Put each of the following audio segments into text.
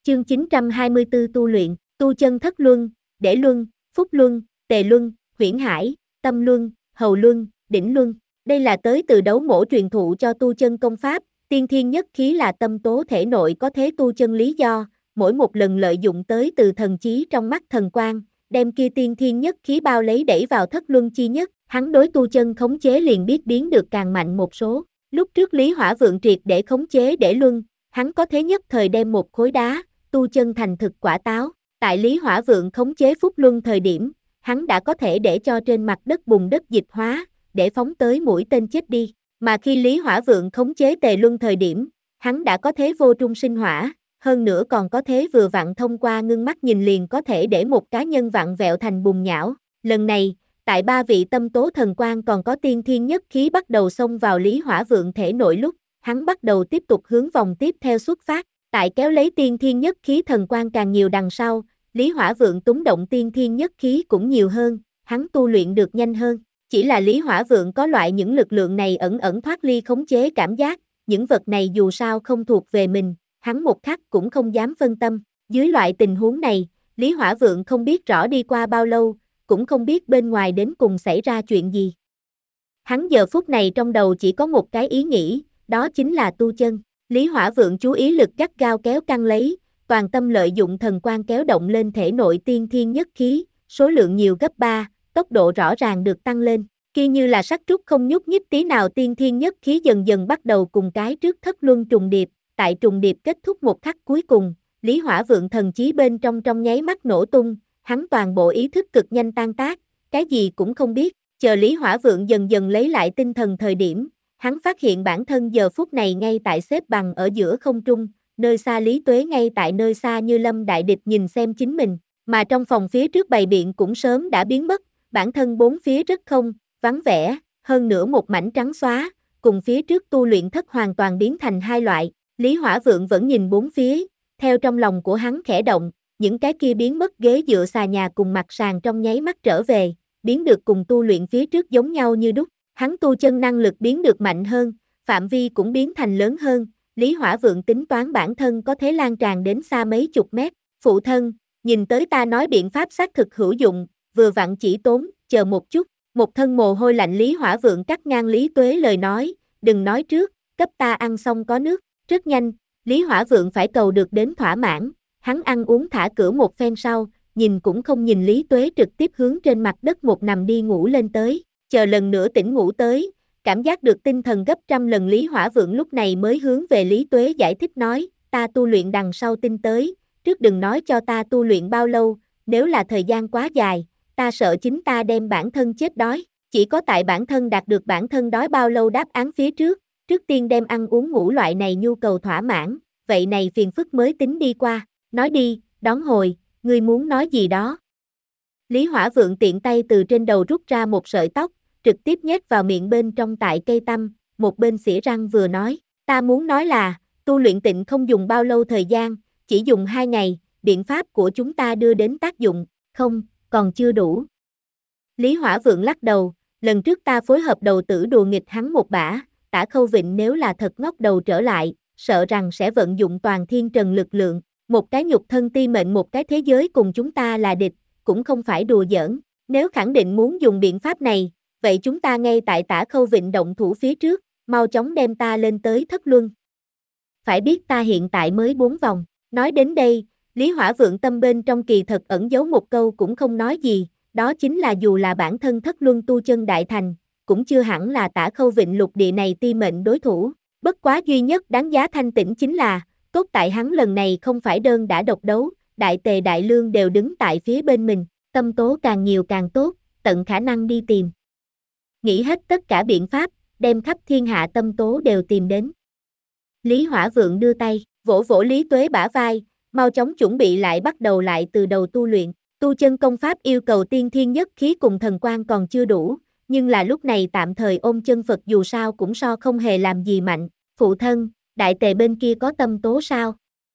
Chương 924 tu luyện, tu chân thất luân, Để luân, Phúc luân, Tề luân, Huyễn hải, Tâm luân, Hầu luân, Đỉnh luân. Đây là tới từ đấu mổ truyền thụ cho tu chân công pháp, tiên thiên nhất khí là tâm tố thể nội có thế tu chân lý do, mỗi một lần lợi dụng tới từ thần chí trong mắt thần quang, đem kia tiên thiên nhất khí bao lấy đẩy vào thất luân chi nhất, hắn đối tu chân khống chế liền biết biến được càng mạnh một số. Lúc trước Lý Hỏa Vượng triệt để khống chế để luân, hắn có thế nhất thời đem một khối đá, tu chân thành thực quả táo. Tại Lý Hỏa Vượng khống chế Phúc Luân thời điểm, hắn đã có thể để cho trên mặt đất bùn đất dịch hóa, để phóng tới mũi tên chết đi. Mà khi Lý Hỏa Vượng khống chế Tề Luân thời điểm, hắn đã có thế vô trung sinh hỏa, hơn nữa còn có thế vừa vặn thông qua ngưng mắt nhìn liền có thể để một cá nhân vặn vẹo thành bùn nhão. Lần này, tại ba vị tâm tố thần quang còn có tiên thiên nhất khí bắt đầu xông vào Lý Hỏa Vượng thể nội lúc, hắn bắt đầu tiếp tục hướng vòng tiếp theo xuất phát. Tại kéo lấy tiên thiên nhất khí thần quang càng nhiều đằng sau, Lý Hỏa Vượng túng động tiên thiên nhất khí cũng nhiều hơn, hắn tu luyện được nhanh hơn. Chỉ là Lý Hỏa Vượng có loại những lực lượng này ẩn ẩn thoát ly khống chế cảm giác, những vật này dù sao không thuộc về mình, hắn một khắc cũng không dám phân tâm. Dưới loại tình huống này, Lý Hỏa Vượng không biết rõ đi qua bao lâu, cũng không biết bên ngoài đến cùng xảy ra chuyện gì. Hắn giờ phút này trong đầu chỉ có một cái ý nghĩ, đó chính là tu chân. Lý Hỏa Vượng chú ý lực gắt gao kéo căng lấy, toàn tâm lợi dụng thần quang kéo động lên thể nội tiên thiên nhất khí, số lượng nhiều gấp 3, tốc độ rõ ràng được tăng lên. Kia như là sắt trúc không nhúc nhích tí nào tiên thiên nhất khí dần dần bắt đầu cùng cái trước thất luân trùng điệp, tại trùng điệp kết thúc một khắc cuối cùng, Lý Hỏa Vượng thần chí bên trong nháy mắt nổ tung, hắn toàn bộ ý thức cực nhanh tan tác, cái gì cũng không biết, chờ Lý Hỏa Vượng dần dần lấy lại tinh thần thời điểm, hắn phát hiện bản thân giờ phút này ngay tại xếp bằng ở giữa không trung, nơi xa Lý Tuế ngay tại nơi xa như lâm đại địch nhìn xem chính mình, mà trong phòng phía trước bày biện cũng sớm đã biến mất, bản thân bốn phía rất không, vắng vẻ, hơn nữa một mảnh trắng xóa, cùng phía trước tu luyện thất hoàn toàn biến thành hai loại. Lý Hỏa Vượng vẫn nhìn bốn phía, theo trong lòng của hắn khẽ động, những cái kia biến mất ghế dựa xà nhà cùng mặt sàn trong nháy mắt trở về, biến được cùng tu luyện phía trước giống nhau như đúc. Hắn tu chân năng lực biến được mạnh hơn, phạm vi cũng biến thành lớn hơn, Lý Hỏa Vượng tính toán bản thân có thể lan tràn đến xa mấy chục mét. Phụ thân, nhìn tới ta nói biện pháp xác thực hữu dụng, vừa vặn chỉ tốn, chờ một chút. Một thân mồ hôi lạnh Lý Hỏa Vượng cắt ngang Lý Tuế lời nói, đừng nói trước, cấp ta ăn xong có nước. Rất nhanh, Lý Hỏa Vượng phải cầu được đến thỏa mãn, hắn ăn uống thả cửa một phen sau, nhìn cũng không nhìn Lý Tuế trực tiếp hướng trên mặt đất một nằm đi ngủ lên tới. Chờ lần nữa tỉnh ngủ tới, cảm giác được tinh thần gấp trăm lần Lý Hỏa Vượng lúc này mới hướng về Lý Tuế giải thích nói, ta tu luyện đằng sau tinh tới, trước đừng nói cho ta tu luyện bao lâu, nếu là thời gian quá dài, ta sợ chính ta đem bản thân chết đói, chỉ có tại bản thân đạt được bản thân đói bao lâu đáp án phía trước tiên đem ăn uống ngủ loại này nhu cầu thỏa mãn, vậy này phiền phức mới tính đi qua, nói đi, đón hồi, ngươi muốn nói gì đó. Lý Hỏa Vượng tiện tay từ trên đầu rút ra một sợi tóc, trực tiếp nhét vào miệng bên trong tại cây tăm, một bên xỉa răng vừa nói, ta muốn nói là, tu luyện tịnh không dùng bao lâu thời gian, chỉ dùng 2 ngày, biện pháp của chúng ta đưa đến tác dụng, không, còn chưa đủ. Lý Hỏa Vượng lắc đầu, lần trước ta phối hợp đầu tử đùa nghịch hắn một bả, Tả Khâu Vịnh nếu là thật ngóc đầu trở lại, sợ rằng sẽ vận dụng toàn thiên trần lực lượng, một cái nhục thân ti mệnh một cái thế giới cùng chúng ta là địch, cũng không phải đùa giỡn, nếu khẳng định muốn dùng biện pháp này, vậy chúng ta ngay tại Tả Khâu Vịnh động thủ phía trước, mau chóng đem ta lên tới thất luân. Phải biết ta hiện tại mới 4 vòng, nói đến đây, Lý Hỏa Vượng tâm bên trong kỳ thật ẩn giấu một câu cũng không nói gì, đó chính là dù là bản thân thất luân tu chân đại thành, cũng chưa hẳn là Tả Khâu Vịnh lục địa này ti mệnh đối thủ, bất quá duy nhất đáng giá thanh tĩnh chính là, tốt tại hắn lần này không phải đơn đã độc đấu, Đại Tề Đại Lương đều đứng tại phía bên mình, tâm tố càng nhiều càng tốt, tận khả năng đi tìm. Nghĩ hết tất cả biện pháp, đem khắp thiên hạ tâm tố đều tìm đến. Lý Hỏa Vượng đưa tay, vỗ vỗ Lý Tuế bả vai, mau chóng chuẩn bị lại bắt đầu lại từ đầu tu luyện. Tu chân công pháp yêu cầu tiên thiên nhất khí cùng thần quang còn chưa đủ, nhưng là lúc này tạm thời ôm chân Phật dù sao cũng so không hề làm gì mạnh. Phụ thân, Đại Tề bên kia có tâm tố sao?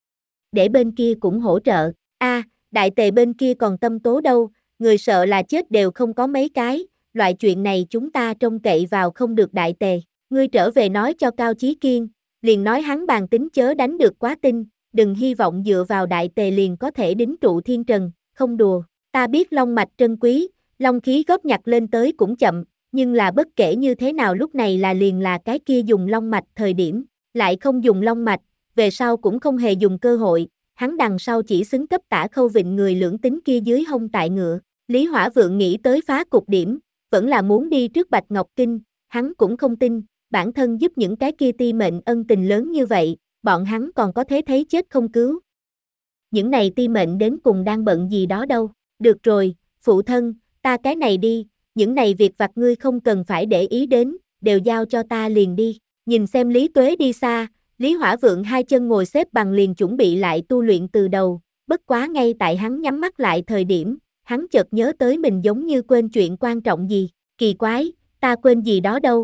Để bên kia cũng hỗ trợ. Đại Tề bên kia còn tâm tố đâu, người sợ là chết đều không có mấy cái, loại chuyện này chúng ta trông cậy vào không được Đại Tề. Ngươi trở về nói cho Cao Chí Kiên, liền nói hắn bàn tính chớ đánh được quá tinh, đừng hy vọng dựa vào đại tề liền có thể đính trụ thiên trần, không đùa, ta biết long mạch trân quý, long khí góp nhặt lên tới cũng chậm, nhưng là bất kể như thế nào lúc này là liền là cái kia dùng long mạch thời điểm, lại không dùng long mạch, về sau cũng không hề dùng cơ hội, hắn đằng sau chỉ xứng cấp Tả Khâu Vịnh người lưỡng tính kia dưới hông tại ngựa. Lý Hỏa Vượng nghĩ tới phá cục điểm, vẫn là muốn đi trước Bạch Ngọc Kinh, hắn cũng không tin, bản thân giúp những cái kia ti mệnh ân tình lớn như vậy, bọn hắn còn có thế thấy chết không cứu. Những này ti mệnh đến cùng đang bận gì đó đâu, được rồi, phụ thân, ta cái này đi, những này việc vặt ngươi không cần phải để ý đến, đều giao cho ta liền đi. Nhìn xem Lý Tuế đi xa, Lý Hỏa Vượng hai chân ngồi xếp bằng liền chuẩn bị lại tu luyện từ đầu, bất quá ngay tại hắn nhắm mắt lại thời điểm, hắn chợt nhớ tới mình giống như quên chuyện quan trọng gì, kỳ quái, ta quên gì đó đâu.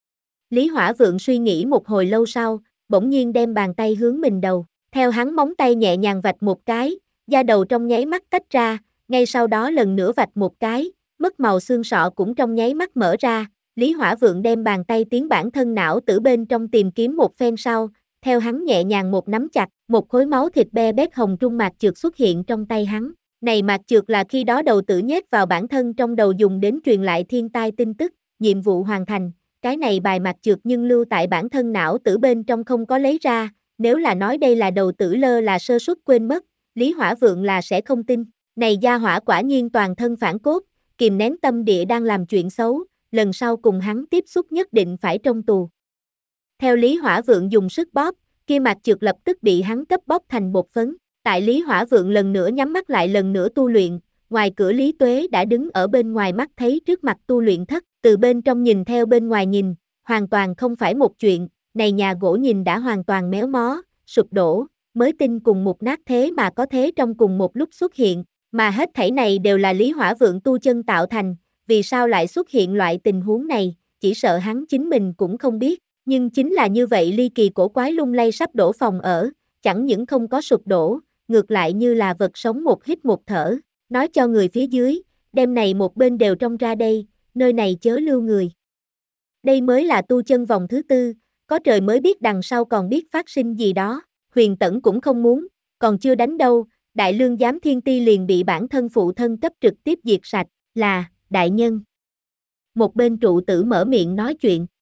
Lý Hỏa Vượng suy nghĩ một hồi lâu sau, bỗng nhiên đem bàn tay hướng mình đầu, theo hắn móng tay nhẹ nhàng vạch một cái, da đầu trong nháy mắt tách ra, ngay sau đó lần nữa vạch một cái, mất màu xương sọ cũng trong nháy mắt mở ra, Lý Hỏa Vượng đem bàn tay tiến bản thân não tử bên trong tìm kiếm một phen sau, theo hắn nhẹ nhàng một nắm chặt, một khối máu thịt be bét hồng trung mạc trược xuất hiện trong tay hắn. Này mạc trược là khi đó đầu tử nhét vào bản thân trong đầu dùng đến truyền lại thiên tai tin tức, nhiệm vụ hoàn thành, cái này bài mạc trược nhưng lưu tại bản thân não tử bên trong không có lấy ra, nếu là nói đây là đầu tử lơ là sơ suất quên mất, Lý Hỏa Vượng là sẽ không tin. Này gia hỏa quả nhiên toàn thân phản cốt, kìm nén tâm địa đang làm chuyện xấu, lần sau cùng hắn tiếp xúc nhất định phải trong tù. Theo Lý Hỏa Vượng dùng sức bóp, kia mạc trược lập tức bị hắn cấp bóp thành bột phấn. Tại Lý Hỏa Vượng lần nữa nhắm mắt lại lần nữa tu luyện, ngoài cửa Lý Tuế đã đứng ở bên ngoài mắt thấy trước mặt tu luyện thất, từ bên trong nhìn theo bên ngoài nhìn, hoàn toàn không phải một chuyện, này nhà gỗ nhìn đã hoàn toàn méo mó, sụp đổ, mới tinh cùng mục nát thế mà có thế trong cùng một lúc xuất hiện, mà hết thảy này đều là Lý Hỏa Vượng tu chân tạo thành, vì sao lại xuất hiện loại tình huống này, chỉ sợ hắn chính mình cũng không biết, nhưng chính là như vậy ly kỳ cổ quái lung lay sắp đổ phòng ở, chẳng những không có sụp đổ, ngược lại như là vật sống một hít một thở, nói cho người phía dưới, đêm này một bên đều trông ra đây, nơi này chớ lưu người. Đây mới là tu chân vòng thứ tư, có trời mới biết đằng sau còn biết phát sinh gì đó, Huyền Tẩn cũng không muốn, còn chưa đánh đâu, Đại Lương Giám Thiên Ti liền bị bản thân phụ thân cấp trực tiếp diệt sạch, là, đại nhân. Một bên trụ tử mở miệng nói chuyện,